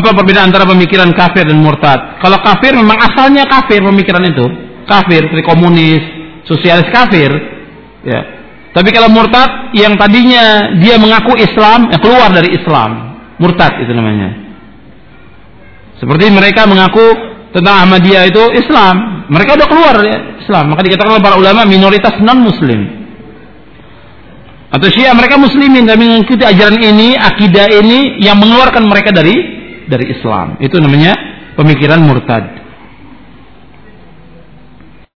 Apa perbedaan antara pemikiran kafir dan murtad? Kalau kafir memang asalnya kafir pemikiran itu, kafir, seperti komunis, sosialis kafir, ya. Tapi kalau murtad yang tadinya dia mengaku Islam, keluar dari Islam, murtad itu namanya. Seperti mereka mengaku tentang Ahmadiyah itu Islam, mereka udah keluar dari Islam, maka dikatakan oleh para ulama minoritas non Muslim. Atau Syiah mereka Muslimin dan mengikuti ajaran ini, akidah ini yang mengeluarkan mereka dari Islam. Itu namanya pemikiran murtad.